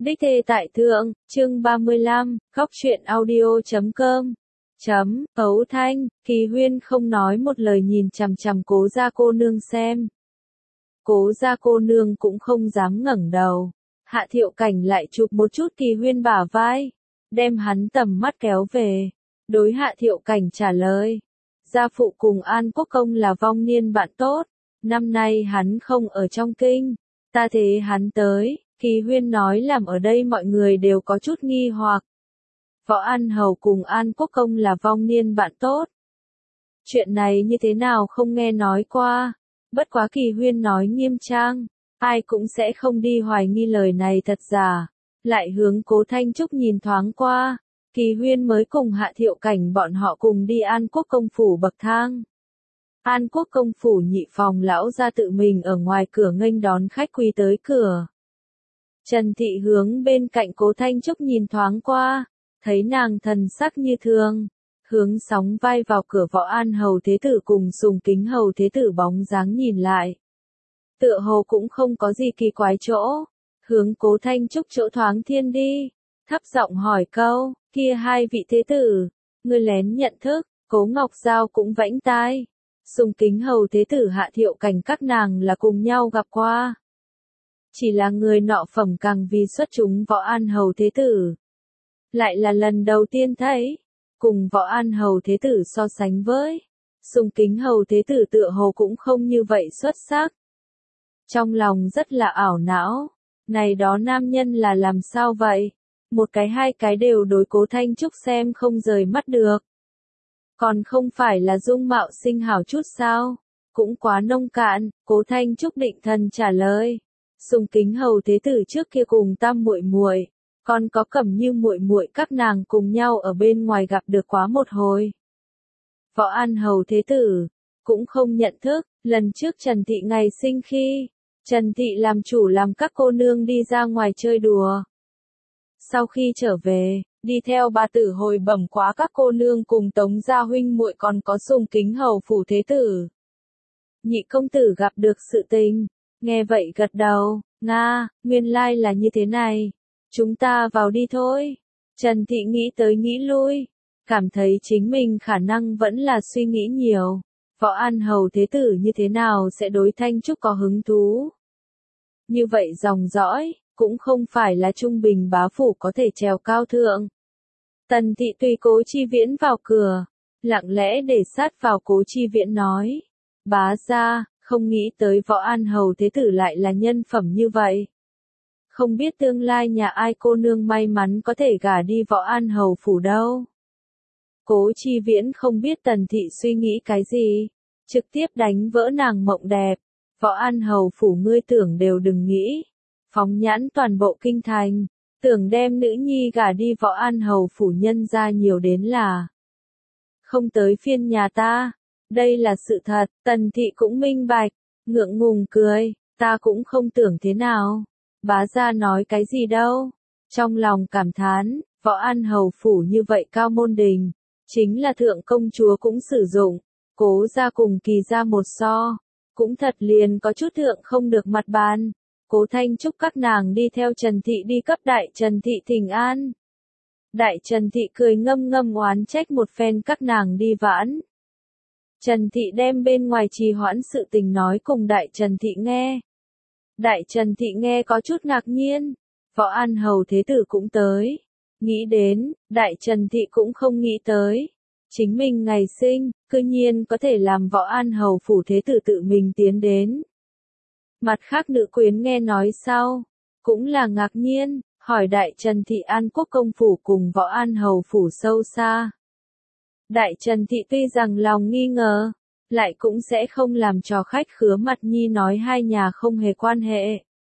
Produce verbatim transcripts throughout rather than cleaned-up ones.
Đích thê tại thượng, chương ba mươi lăm, góc truyện audio chấm com. Chấm, Ấu Thanh, Kỳ Huyên không nói một lời nhìn chằm chằm Cố gia cô nương xem. Cố gia cô nương cũng không dám ngẩng đầu. Hạ Thiệu Cảnh lại chụp một chút Kỳ Huyên bả vai, đem hắn tầm mắt kéo về. Đối Hạ Thiệu Cảnh trả lời. Gia phụ cùng An Quốc Công là vong niên bạn tốt. Năm nay hắn không ở trong kinh. Ta thế hắn tới. Kỳ Huyên nói làm ở đây mọi người đều có chút nghi hoặc. Võ An Hầu cùng An Quốc Công là vong niên bạn tốt. Chuyện này như thế nào không nghe nói qua. Bất quá Kỳ Huyên nói nghiêm trang, ai cũng sẽ không đi hoài nghi lời này thật giả. Lại hướng Cố Thanh Trúc nhìn thoáng qua, Kỳ Huyên mới cùng Hạ Thiệu Cảnh bọn họ cùng đi An Quốc Công phủ bậc thang. An Quốc Công phủ nhị phòng lão ra tự mình ở ngoài cửa nghênh đón khách quý tới cửa. Trần Thị hướng bên cạnh Cố Thanh Trúc nhìn thoáng qua, thấy nàng thần sắc như thường, hướng sóng vai vào cửa Võ An Hầu Thế Tử cùng Sùng Kính Hầu Thế Tử bóng dáng nhìn lại. Tựa hồ cũng không có gì kỳ quái chỗ, hướng Cố Thanh Trúc chỗ thoáng thiên đi, thấp giọng hỏi câu, kia hai vị Thế Tử, ngươi lén nhận thức, Cố Ngọc Giao cũng vẫy tai. Sùng Kính Hầu Thế Tử Hạ Thiệu Cảnh các nàng là cùng nhau gặp qua. Chỉ là người nọ phẩm càng vì xuất chúng Võ An Hầu Thế Tử. Lại là lần đầu tiên thấy, cùng Võ An Hầu Thế Tử so sánh với, Sùng Kính Hầu Thế Tử tựa hồ cũng không như vậy xuất sắc. Trong lòng rất là ảo não, này đó nam nhân là làm sao vậy? Một cái hai cái đều đối Cố Thanh Trúc xem không rời mắt được. Còn không phải là dung mạo xinh hảo chút sao? Cũng quá nông cạn, Cố Thanh Trúc định thần trả lời. Sùng Kính Hầu Thế Tử trước kia cùng Tam muội muội, còn có Cẩm Như muội muội các nàng cùng nhau ở bên ngoài gặp được quá một hồi. Võ An Hầu Thế Tử cũng không nhận thức, lần trước Trần Thị ngày sinh khi, Trần Thị làm chủ làm các cô nương đi ra ngoài chơi đùa. Sau khi trở về, đi theo bà tử hồi bẩm quá các cô nương cùng Tống gia huynh muội còn có Sùng Kính Hầu phủ Thế Tử. Nhị công tử gặp được sự tình. Nghe vậy gật đầu, Nga, nguyên lai là như thế này. Chúng ta vào đi thôi. Trần Thị nghĩ tới nghĩ lui, cảm thấy chính mình khả năng vẫn là suy nghĩ nhiều. Võ An Hầu Thế Tử như thế nào sẽ đối Thanh Trúc có hứng thú. Như vậy dòng dõi, cũng không phải là trung bình bá phủ có thể trèo cao thượng. Tần Thị tùy Cố Chi Viễn vào cửa, lặng lẽ để sát vào Cố Chi Viễn nói. Bá gia, không nghĩ tới Võ An Hầu Thế Tử lại là nhân phẩm như vậy. Không biết tương lai nhà ai cô nương may mắn có thể gả đi Võ An Hầu phủ đâu. Cố Chi Viễn không biết Tần Thị suy nghĩ cái gì, trực tiếp đánh vỡ nàng mộng đẹp. Võ An Hầu phủ ngươi tưởng đều đừng nghĩ, phóng nhãn toàn bộ kinh thành, tưởng đem nữ nhi gả đi Võ An Hầu phủ nhân ra nhiều đến là không tới phiên nhà ta. Đây là sự thật, Tần Thị cũng minh bạch, ngượng ngùng cười, ta cũng không tưởng thế nào. Bá gia nói cái gì đâu. Trong lòng cảm thán, Võ An Hầu phủ như vậy cao môn đình, chính là thượng công chúa cũng sử dụng. Cố gia cùng Kỳ gia một so, cũng thật liền có chút thượng không được mặt bàn. Cố Thanh Trúc các nàng đi theo Trần Thị đi cấp Đại Trần Thị thỉnh an. Đại Trần Thị cười ngâm ngâm oán trách một phen các nàng đi vãn. Trần Thị đem bên ngoài trì hoãn sự tình nói cùng Đại Trần Thị nghe. Đại Trần Thị nghe có chút ngạc nhiên, Võ An Hầu Thế Tử cũng tới. Nghĩ đến, Đại Trần Thị cũng không nghĩ tới. Chính mình ngày sinh, cư nhiên có thể làm Võ An Hầu phủ Thế Tử tự mình tiến đến. Mặt khác nữ quyến nghe nói sau, cũng là ngạc nhiên, hỏi Đại Trần Thị An Quốc Công phủ cùng Võ An Hầu phủ sâu xa. Đại Trần Thị tuy rằng lòng nghi ngờ, lại cũng sẽ không làm cho khách khứa mặt nhi nói hai nhà không hề quan hệ.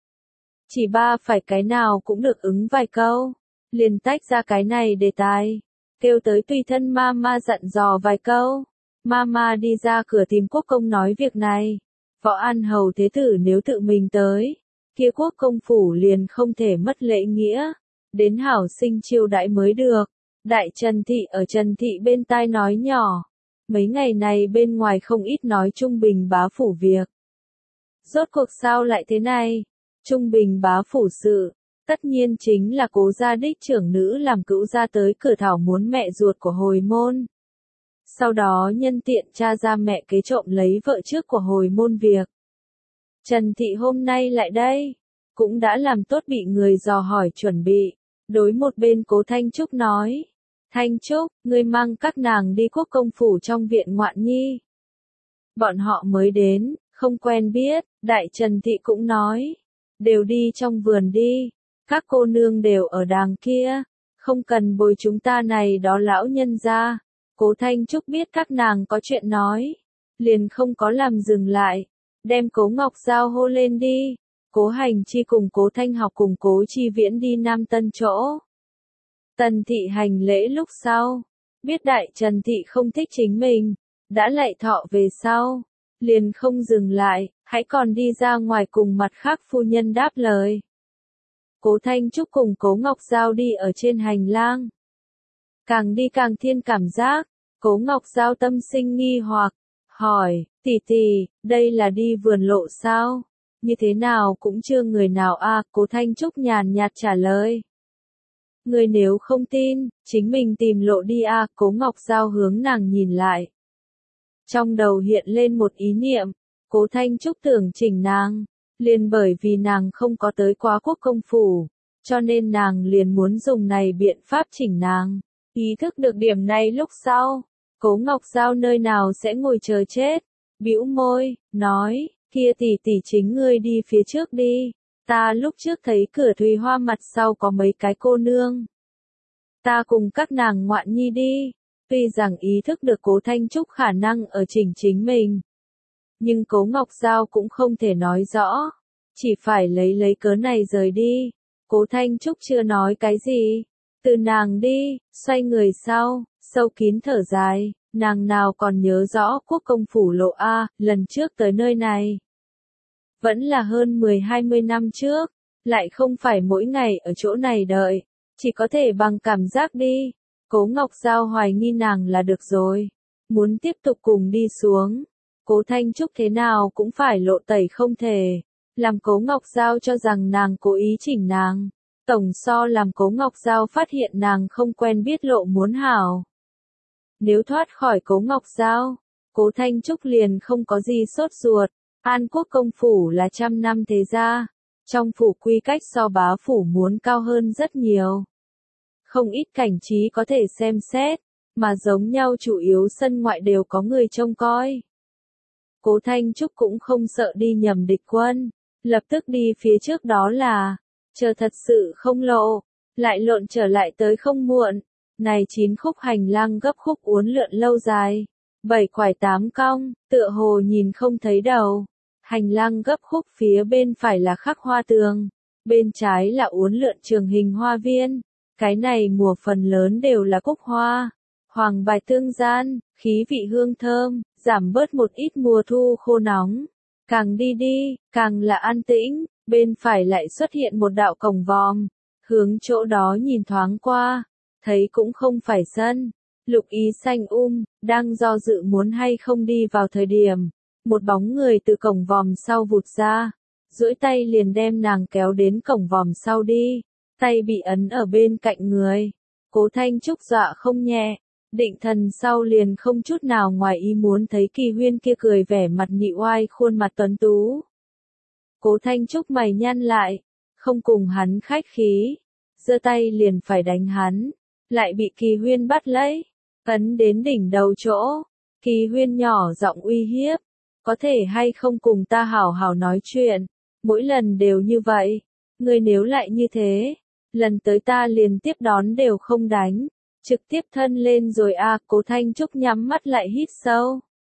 Chỉ ba phải cái nào cũng được ứng vài câu, liền tách ra cái này đề tài, kêu tới tùy thân Mama dặn dò vài câu. Mama đi ra cửa tìm Quốc Công nói việc này. Võ An Hầu Thế Tử nếu tự mình tới, kia Quốc Công phủ liền không thể mất lễ nghĩa, đến hảo sinh chiêu đãi mới được. Đại Trần Thị ở Trần Thị bên tai nói nhỏ, mấy ngày này bên ngoài không ít nói trung bình bá phủ việc. Rốt cuộc sao lại thế này? Trung bình bá phủ sự, Tất nhiên chính là Cố gia đích trưởng nữ làm cữu gia tới cửa thảo muốn mẹ ruột của hồi môn. Sau đó nhân tiện tra ra mẹ kế trộm lấy vợ trước của hồi môn việc. Trần Thị hôm nay lại đây, cũng đã làm tốt bị người dò hỏi chuẩn bị. Đối một bên Cố Thanh Trúc nói, Thanh Trúc, ngươi mang các nàng đi quốc công phủ trong viện ngoạn nhi. Bọn họ mới đến, không quen biết, Đại Trần Thị cũng nói, đều đi trong vườn đi, các cô nương đều ở đàng kia, không cần bồi chúng ta này đó lão nhân ra. Cố Thanh Trúc biết các nàng có chuyện nói, liền không có làm dừng lại, đem Cố Ngọc Giao hô lên đi. Cố Hành Chi cùng Cố Thanh Học cùng Cố Chi Viễn đi Nam Tân chỗ. Tần Thị hành lễ lúc sau, biết Đại Trần Thị không thích chính mình, đã lạy thọ về sau, liền không dừng lại, hãy còn đi ra ngoài cùng mặt khác phu nhân đáp lời. Cố Thanh Trúc cùng Cố Ngọc Giao đi ở trên hành lang. Càng đi càng thiên cảm giác, Cố Ngọc Giao tâm sinh nghi hoặc, hỏi, tỷ tỷ, đây là đi vườn lộ sao? Như thế nào cũng chưa người nào à, Cố Thanh Trúc nhàn nhạt trả lời. Người nếu không tin, chính mình tìm lộ đi à, Cố Ngọc Giao hướng nàng nhìn lại. Trong đầu hiện lên một ý niệm, Cố Thanh Trúc tưởng chỉnh nàng, liền bởi vì nàng không có tới quá quốc công phủ, cho nên nàng liền muốn dùng này biện pháp chỉnh nàng. Ý thức được điểm này lúc sau, Cố Ngọc Giao nơi nào sẽ ngồi chờ chết, bĩu môi, nói, kia tỷ tỷ chính ngươi đi phía trước đi, ta lúc trước thấy cửa Thùy Hoa mặt sau có mấy cái cô nương. Ta cùng các nàng ngoạn nhi đi, tuy rằng ý thức được Cố Thanh Trúc khả năng ở chỉnh chính mình. Nhưng Cố Ngọc Giao cũng không thể nói rõ, chỉ phải lấy lấy cớ này rời đi. Cố Thanh Trúc chưa nói cái gì, từ nàng đi, xoay người sau, sâu kín thở dài, nàng nào còn nhớ rõ quốc công phủ lộ A, lần trước tới nơi này. Vẫn là hơn mười hai mươi năm trước, lại không phải mỗi ngày ở chỗ này đợi, chỉ có thể bằng cảm giác đi. Cố Ngọc Giao hoài nghi nàng là được rồi, muốn tiếp tục cùng đi xuống. Cố Thanh Trúc thế nào cũng phải lộ tẩy không thể, làm Cố Ngọc Giao cho rằng nàng cố ý chỉnh nàng. Tổng so làm Cố Ngọc Giao phát hiện nàng không quen biết lộ muốn hảo. Nếu thoát khỏi Cố Ngọc Giao, Cố Thanh Trúc liền không có gì sốt ruột. An Quốc công phủ là trăm năm thế gia, trong phủ quy cách so bá phủ muốn cao hơn rất nhiều. Không ít cảnh trí có thể xem xét, mà giống nhau chủ yếu sân ngoại đều có người trông coi. Cố Thanh Trúc cũng không sợ đi nhầm địch quân, lập tức đi phía trước đó là, chờ thật sự không lộ, lại lộn trở lại tới không muộn. Này chín khúc hành lang gấp khúc uốn lượn lâu dài, bảy quải tám cong, tựa hồ nhìn không thấy đầu. Hành lang gấp khúc phía bên phải là khắc hoa tường, bên trái là uốn lượn trường hình hoa viên. Cái này mùa phần lớn đều là cúc hoa, hoàng bài tương gian, khí vị hương thơm, giảm bớt một ít mùa thu khô nóng. Càng đi đi, càng là an tĩnh, bên phải lại xuất hiện một đạo cổng vòm, hướng chỗ đó nhìn thoáng qua, thấy cũng không phải sân. Lục ý xanh um, đang do dự muốn hay không đi vào thời điểm, một bóng người từ cổng vòm sau vụt ra, duỗi tay liền đem nàng kéo đến cổng vòm sau đi, tay bị ấn ở bên cạnh người. Cố Thanh Trúc dọa không nhẹ, định thần sau liền không chút nào ngoài ý muốn thấy Kỳ Huyên kia cười vẻ mặt nhị oai khuôn mặt tuấn tú. Cố Thanh Trúc mày nhăn lại, không cùng hắn khách khí, giơ tay liền phải đánh hắn, lại bị Kỳ Huyên bắt lấy, ấn đến đỉnh đầu chỗ. Kỳ Huyên nhỏ giọng uy hiếp, có thể hay không cùng ta hảo hảo nói chuyện, mỗi lần đều như vậy, ngươi nếu lại như thế, lần tới ta liền tiếp đón đều không đánh, trực tiếp thân lên rồi a. Cố Thanh Trúc nhắm mắt lại hít sâu,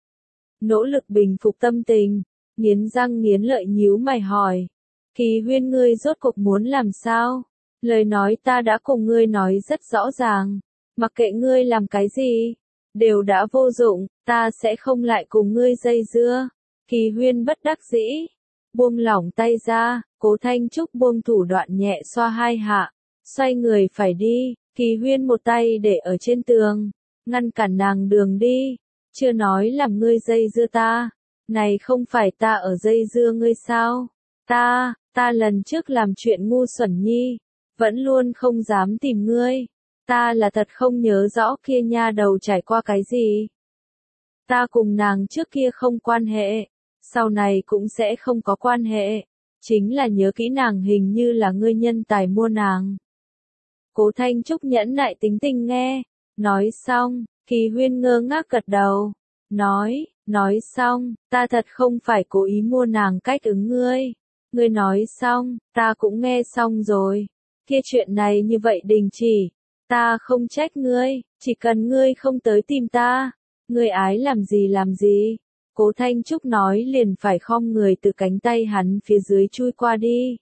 nỗ lực bình phục tâm tình, nghiến răng nghiến lợi nhíu mày hỏi, Kỳ Huyên ngươi rốt cuộc muốn làm sao? Lời nói ta đã cùng ngươi nói rất rõ ràng, mặc kệ ngươi làm cái gì, đều đã vô dụng, ta sẽ không lại cùng ngươi dây dưa. Kỳ Huyên bất đắc dĩ, buông lỏng tay ra, Cố Thanh Trúc buông thủ đoạn nhẹ xoa hai hạ, xoay người phải đi. Kỳ Huyên một tay để ở trên tường, ngăn cản nàng đường đi, chưa nói làm ngươi dây dưa ta, này không phải ta ở dây dưa ngươi sao? Ta, Ta lần trước làm chuyện ngu xuẩn nhi, vẫn luôn không dám tìm ngươi. Ta là thật không nhớ rõ kia nha đầu trải qua cái gì. Ta cùng nàng trước kia không quan hệ, sau này cũng sẽ không có quan hệ. Chính là nhớ kỹ nàng hình như là ngươi nhân tài mua nàng. Cố Thanh Trúc nhẫn nại tính tình nghe. Nói xong, Kỳ Huyên ngơ ngác gật đầu. Nói, nói xong, ta thật không phải cố ý mua nàng cách ứng ngươi. Ngươi nói xong, ta cũng nghe xong rồi. Kia chuyện này như vậy đình chỉ. Ta không trách ngươi, chỉ cần ngươi không tới tìm ta. Ngươi ái làm gì làm gì. Cố Thanh Trúc nói liền phải khom người từ cánh tay hắn phía dưới chui qua đi.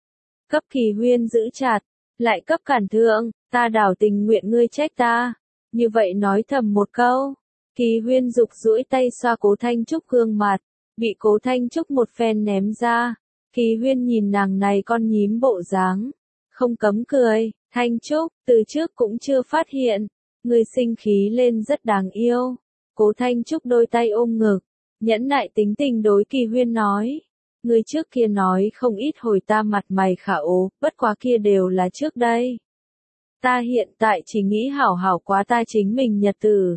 Cấp Kỳ Huyên giữ chặt, lại cấp cản thượng, ta đảo tình nguyện ngươi trách ta. Như vậy nói thầm một câu. Kỳ Huyên dục duỗi tay xoa Cố Thanh Trúc gương mặt, bị Cố Thanh Trúc một phen ném ra. Kỳ Huyên nhìn nàng này con nhím bộ dáng, không cấm cười. Thanh Trúc, từ trước cũng chưa phát hiện, ngươi sinh khí lên rất đáng yêu. Cố Thanh Trúc đôi tay ôm ngực, nhẫn nại tính tình đối Kỳ Huyên nói. Ngươi trước kia nói không ít hồi ta mặt mày khả ố, bất quá kia đều là trước đây. Ta hiện tại chỉ nghĩ hảo hảo quá ta chính mình nhật tử.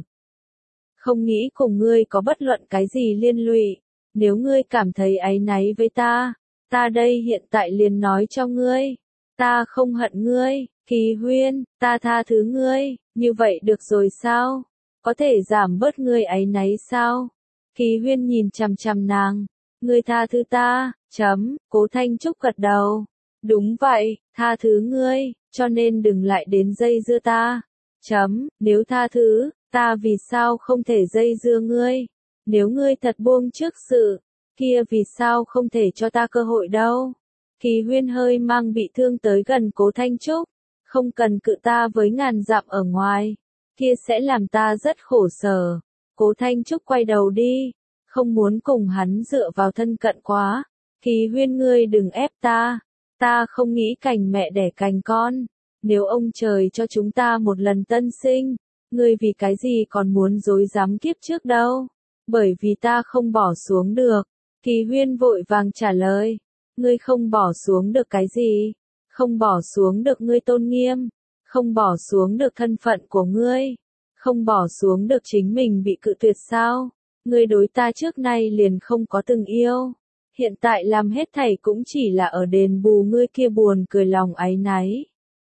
Không nghĩ cùng ngươi có bất luận cái gì liên lụy. Nếu ngươi cảm thấy áy náy với ta, ta đây hiện tại liền nói cho ngươi. Ta không hận ngươi, Kỳ Huyên, ta tha thứ ngươi, như vậy được rồi sao? Có thể giảm bớt ngươi áy náy sao? Kỳ Huyên nhìn chằm chằm nàng, ngươi tha thứ ta, chấm, Cố Thanh Trúc gật đầu. Đúng vậy, tha thứ ngươi, cho nên đừng lại đến dây dưa ta. Chấm, nếu tha thứ, ta vì sao không thể dây dưa ngươi? Nếu ngươi thật buông trước sự, kia vì sao không thể cho ta cơ hội đâu? Kỳ Huyên hơi mang bị thương tới gần Cố Thanh Trúc, không cần cự ta với ngàn dặm ở ngoài, kia sẽ làm ta rất khổ sở. Cố Thanh Trúc quay đầu đi, không muốn cùng hắn dựa vào thân cận quá. Kỳ Huyên ngươi đừng ép ta, ta không nghĩ cành mẹ đẻ cành con. Nếu ông trời cho chúng ta một lần tân sinh, ngươi vì cái gì còn muốn dối dám kiếp trước đâu? Bởi vì ta không bỏ xuống được. Kỳ Huyên vội vàng trả lời. Ngươi không bỏ xuống được cái gì? Không bỏ xuống được ngươi tôn nghiêm, không bỏ xuống được thân phận của ngươi, không bỏ xuống được chính mình bị cự tuyệt sao? Ngươi đối ta trước nay liền không có từng yêu, hiện tại làm hết thảy cũng chỉ là ở đền bù ngươi kia buồn cười lòng áy náy.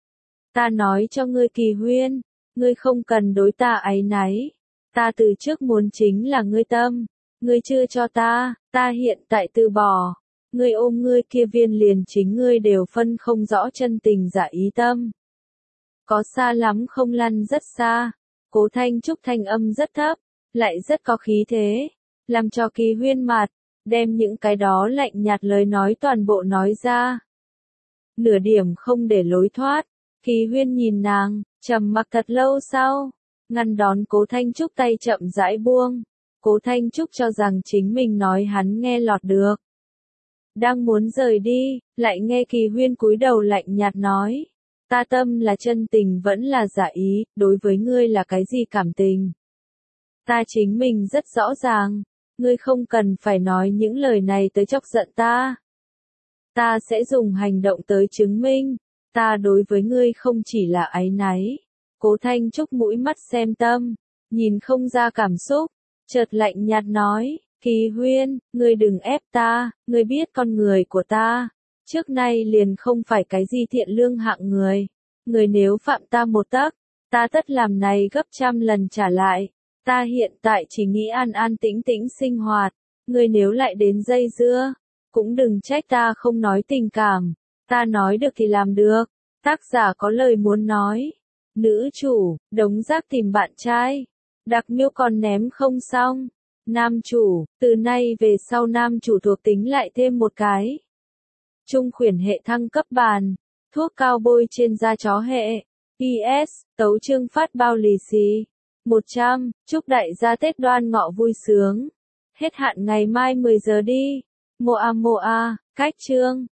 Ta nói cho ngươi Kỳ Huyên, ngươi không cần đối ta áy náy, ta từ trước muốn chính là ngươi tâm, ngươi chưa cho ta, ta hiện tại từ bỏ. Ngươi ôm ngươi kia viên liền chính ngươi đều phân không rõ chân tình giả ý tâm. Có xa lắm không lăn rất xa. Cố Thanh Trúc thanh âm rất thấp, lại rất có khí thế, làm cho Kỳ Huyên mặt, đem những cái đó lạnh nhạt lời nói toàn bộ nói ra. Nửa điểm không để lối thoát, Kỳ Huyên nhìn nàng, trầm mặc thật lâu sau, ngăn đón Cố Thanh Trúc tay chậm rãi buông. Cố Thanh Trúc cho rằng chính mình nói hắn nghe lọt được. Đang muốn rời đi, lại nghe Kỳ Huyên cúi đầu lạnh nhạt nói. Ta tâm là chân tình vẫn là giả ý, đối với ngươi là cái gì cảm tình. Ta chính mình rất rõ ràng, ngươi không cần phải nói những lời này tới chọc giận ta. Ta sẽ dùng hành động tới chứng minh, ta đối với ngươi không chỉ là áy náy. Cố Thanh Trúc mũi mắt xem tâm, nhìn không ra cảm xúc, chợt lạnh nhạt nói. Kỳ Huyên, ngươi đừng ép ta, ngươi biết con người của ta, trước nay liền không phải cái gì thiện lương hạng người. Ngươi nếu phạm ta một tấc, ta tất làm này gấp trăm lần trả lại. Ta hiện tại chỉ nghĩ an an tĩnh tĩnh sinh hoạt, ngươi nếu lại đến dây dưa, cũng đừng trách ta không nói tình cảm, ta nói được thì làm được. Tác giả có lời muốn nói. Nữ chủ, đống rác tìm bạn trai, đặc miêu còn ném không xong. Nam chủ, từ nay về sau nam chủ thuộc tính lại thêm một cái. Trung khuyển hệ thăng cấp bàn, thuốc cao bôi trên da chó hệ. i ét, tấu chương phát bao lì xì. một trăm, chúc đại gia Tết Đoan Ngọ vui sướng. Hết hạn ngày mai mười giờ đi. Moa Moa, cách chương.